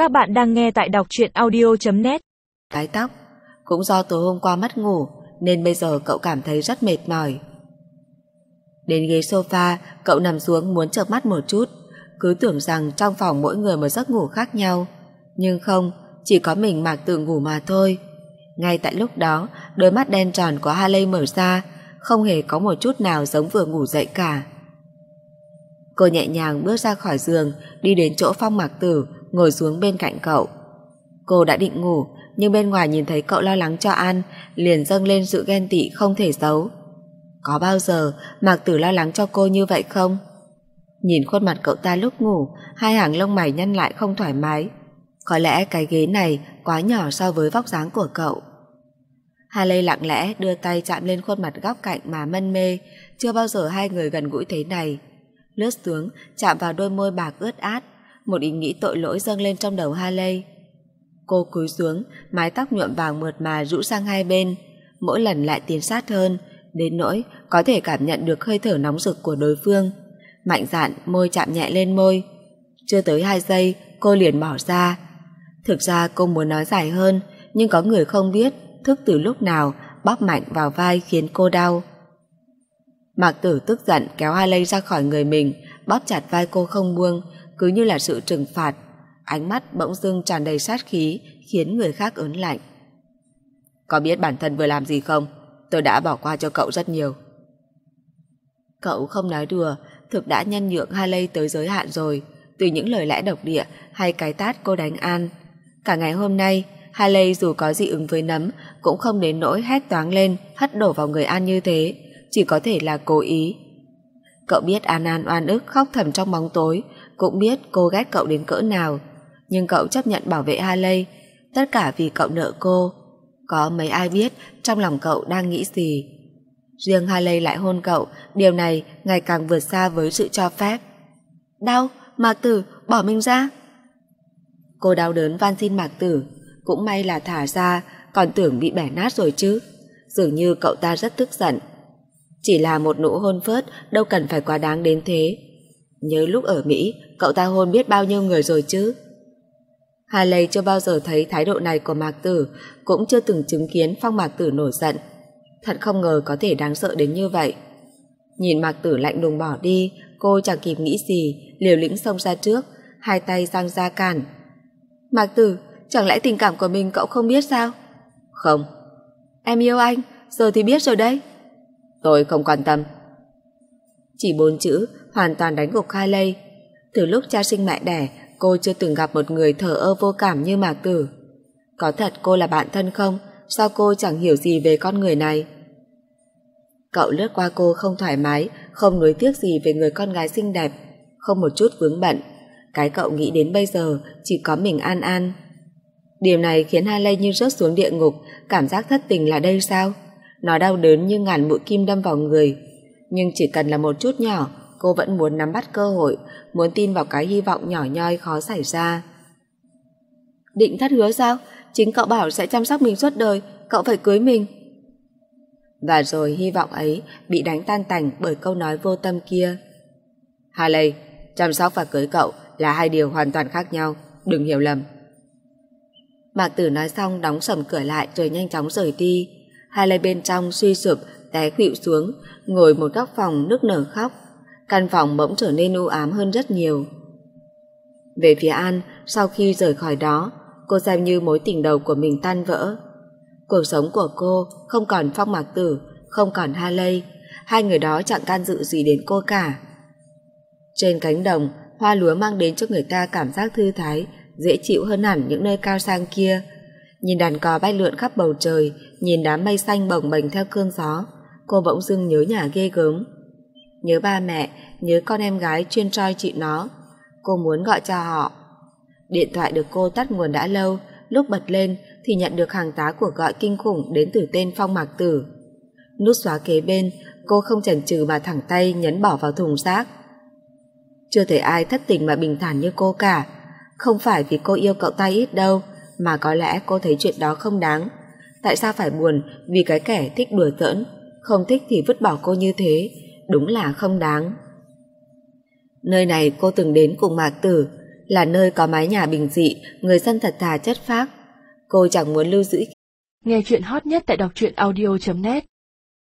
Các bạn đang nghe tại đọc truyện audio.net. Cái tóc. Cũng do tối hôm qua mất ngủ nên bây giờ cậu cảm thấy rất mệt mỏi. Đến ghế sofa, cậu nằm xuống muốn chợp mắt một chút, cứ tưởng rằng trong phòng mỗi người một giấc ngủ khác nhau. Nhưng không, chỉ có mình Mạc Tử ngủ mà thôi. Ngay tại lúc đó, đôi mắt đen tròn của Harley mở ra, không hề có một chút nào giống vừa ngủ dậy cả. Cô nhẹ nhàng bước ra khỏi giường, đi đến chỗ Phong Mạc Tử, ngồi xuống bên cạnh cậu. Cô đã định ngủ, nhưng bên ngoài nhìn thấy cậu lo lắng cho An, liền dâng lên sự ghen tị không thể giấu. Có bao giờ Mạc Tử lo lắng cho cô như vậy không? Nhìn khuôn mặt cậu ta lúc ngủ, hai hàng lông mày nhăn lại không thoải mái. Có lẽ cái ghế này quá nhỏ so với vóc dáng của cậu. Harley lặng lẽ đưa tay chạm lên khuôn mặt góc cạnh mà mân mê, chưa bao giờ hai người gần gũi thế này. Lướt xuống, chạm vào đôi môi bạc ướt át, một ý nghĩ tội lỗi dâng lên trong đầu Harley. Cô cúi xuống, mái tóc nhuộm vàng mượt mà rũ sang hai bên, mỗi lần lại tiến sát hơn, đến nỗi có thể cảm nhận được hơi thở nóng rực của đối phương. Mạnh dạn môi chạm nhẹ lên môi. Chưa tới 2 giây, cô liền bỏ ra. Thực ra cô muốn nói dài hơn, nhưng có người không biết thức từ lúc nào bóp mạnh vào vai khiến cô đau. Mạc Tử tức giận kéo Harley ra khỏi người mình, bóp chặt vai cô không buông, cứ như là sự trừng phạt. Ánh mắt bỗng dưng tràn đầy sát khí, khiến người khác ớn lạnh. Có biết bản thân vừa làm gì không? Tôi đã bỏ qua cho cậu rất nhiều. Cậu không nói đùa, thực đã nhân nhượng Harley tới giới hạn rồi, từ những lời lẽ độc địa hay cái tát cô đánh An. Cả ngày hôm nay, Harley dù có dị ứng với nấm cũng không đến nỗi hét toáng lên hất đổ vào người An như thế, chỉ có thể là cố ý. Cậu biết An oan ức khóc thầm trong bóng tối, cũng biết cô ghét cậu đến cỡ nào, nhưng cậu chấp nhận bảo vệ Harley, tất cả vì cậu nợ cô. Có mấy ai biết trong lòng cậu đang nghĩ gì. Riêng Harley lại hôn cậu, điều này ngày càng vượt xa với sự cho phép. Đau, Mạc Tử, bỏ mình ra. Cô đau đớn van xin Mạc Tử, cũng may là thả ra, còn tưởng bị bẻ nát rồi chứ. Dường như cậu ta rất tức giận. Chỉ là một nụ hôn phớt, đâu cần phải quá đáng đến thế. Nhớ lúc ở Mỹ, cậu ta hôn biết bao nhiêu người rồi chứ. Harley chưa bao giờ thấy thái độ này của Mạc Tử, cũng chưa từng chứng kiến Phong Mạc Tử nổi giận. Thật không ngờ có thể đáng sợ đến như vậy. Nhìn Mạc Tử lạnh lùng bỏ đi, cô chẳng kịp nghĩ gì, liều lĩnh xông ra trước, hai tay giang ra cản. Mạc Tử, chẳng lẽ tình cảm của mình cậu không biết sao? Không. Em yêu anh, giờ thì biết rồi đấy. Tôi không quan tâm. Chỉ 4 chữ hoàn toàn đánh gục Harley. Từ lúc cha sinh mẹ đẻ, cô chưa từng gặp một người thờ ơ vô cảm như Mạc Tử. Có thật cô là bạn thân không? Sao cô chẳng hiểu gì về con người này? Cậu lướt qua cô không thoải mái, không nuối tiếc gì về người con gái xinh đẹp, không một chút vướng bận. Cái cậu nghĩ đến bây giờ chỉ có mình An. Điều này khiến Harley như rớt xuống địa ngục, cảm giác thất tình là đây sao? Nó đau đớn như ngàn mũi kim đâm vào người. Nhưng chỉ cần là một chút nhỏ, cô vẫn muốn nắm bắt cơ hội, muốn tin vào cái hy vọng nhỏ nhoi khó xảy ra. Định thất hứa sao? Chính cậu bảo sẽ chăm sóc mình suốt đời, cậu phải cưới mình. Và rồi hy vọng ấy bị đánh tan tành bởi câu nói vô tâm kia. Harley, chăm sóc và cưới cậu là hai điều hoàn toàn khác nhau, đừng hiểu lầm. Mạc Tử nói xong đóng sầm cửa lại rồi nhanh chóng rời đi. Harley bên trong suy sụp, té khuỵu xuống, ngồi một góc phòng nức nở khóc. Căn phòng bỗng trở nên u ám hơn rất nhiều. Về phía An, sau khi rời khỏi đó, cô xem như mối tình đầu của mình tan vỡ. Cuộc sống của cô không còn Phong Mạc Tử, không còn Harley, hai người đó chẳng can dự gì đến cô cả. Trên cánh đồng, hoa lúa mang đến cho người ta cảm giác thư thái, dễ chịu hơn hẳn những nơi cao sang kia. Nhìn đàn cò bay lượn khắp bầu trời, nhìn đám mây xanh bồng bềnh theo cơn gió, cô bỗng dưng nhớ nhà ghê gớm. Nhớ ba mẹ, nhớ con em gái chuyên trói chị nó. Cô muốn gọi cho họ. Điện thoại được cô tắt nguồn đã lâu, lúc bật lên thì nhận được hàng tá cuộc gọi kinh khủng đến từ tên Phong Mạc Tử. Nút xóa kế bên, cô không chần chừ mà thẳng tay nhấn bỏ vào thùng rác. Chưa thấy ai thất tình mà bình thản như cô cả. Không phải vì cô yêu cậu ta ít đâu, mà có lẽ cô thấy chuyện đó không đáng. Tại sao phải buồn vì cái kẻ thích đùa giỡn, không thích thì vứt bỏ cô như thế? Đúng là không đáng. Nơi này cô từng đến cùng Mạc Tử, là nơi có mái nhà bình dị, người dân thật thà chất phác. Cô chẳng muốn lưu giữ. Nghe chuyện hot nhất tại đọc truyện audio.net